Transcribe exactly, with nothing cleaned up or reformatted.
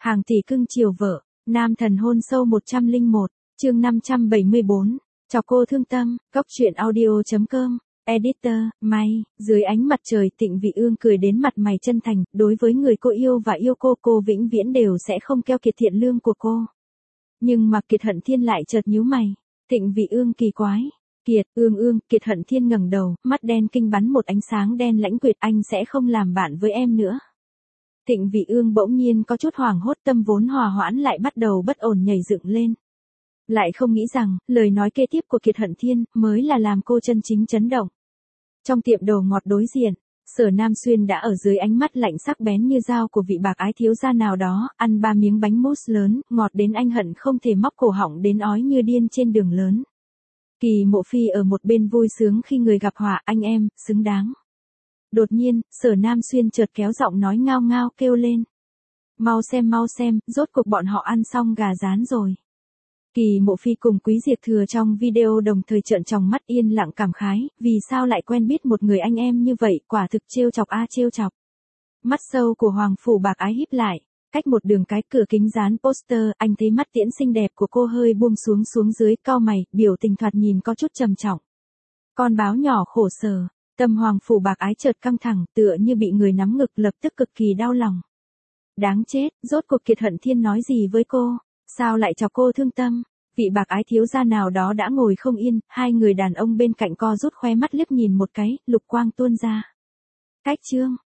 Hàng tỷ cưng chiều vợ, nam thần hôn sâu một trăm lẻ một, chương năm trăm bảy mươi bốn. Chào cô thương tâm, góc truyện audio.com, editor, May, dưới ánh mặt trời Tịnh Vị Ương cười đến mặt mày chân thành, đối với người cô yêu và yêu cô cô vĩnh viễn đều sẽ không keo kiệt thiện lương của cô. Nhưng mà Kiệt Hận Thiên lại chợt nhíu mày, Tịnh Vị Ương kỳ quái. Kiệt, Ương Ương, Kiệt Hận Thiên ngẩng đầu, mắt đen kinh bắn một ánh sáng đen lãnh quyệt, anh sẽ không làm bạn với em nữa. Tịnh Vị Ương bỗng nhiên có chút hoảng hốt, tâm vốn hòa hoãn lại bắt đầu bất ổn nhảy dựng lên. Lại không nghĩ rằng, lời nói kế tiếp của Kiệt Hận Thiên mới là làm cô chân chính chấn động. Trong tiệm đồ ngọt đối diện, Sở Nam Xuyên đã ở dưới ánh mắt lạnh sắc bén như dao của vị bạc ái thiếu gia nào đó, ăn ba miếng bánh mousse lớn, ngọt đến anh hận không thể móc cổ họng đến ói như điên trên đường lớn. Kỳ Mộ Phi ở một bên vui sướng khi người gặp họa, anh em, xứng đáng. Đột nhiên, Sở Nam Xuyên chợt kéo giọng nói ngao ngao kêu lên. Mau xem mau xem, rốt cuộc bọn họ ăn xong gà rán rồi. Kỳ Mộ Phi cùng Quý Diệt Thừa trong video đồng thời trợn tròng mắt yên lặng cảm khái, vì sao lại quen biết một người anh em như vậy, quả thực trêu chọc a trêu chọc. Mắt sâu của Hoàng Phủ Bạc Ái híp lại, cách một đường cái cửa kính dán poster, anh thấy mắt tiễn xinh đẹp của cô hơi buông xuống xuống dưới, cau mày, biểu tình thoạt nhìn có chút trầm trọng. Con báo nhỏ khổ sở, tâm Hoàng Phủ Bạc Ái chợt căng thẳng, tựa như bị người nắm ngực, lập tức cực kỳ đau lòng. Đáng chết, rốt cuộc Kiệt Hận Thiên nói gì với cô, sao lại cho cô thương tâm? Vị bạc ái thiếu gia nào đó đã ngồi không yên, hai người đàn ông bên cạnh co rút khóe mắt liếc nhìn một cái, lục quang tuôn ra. Cách chương,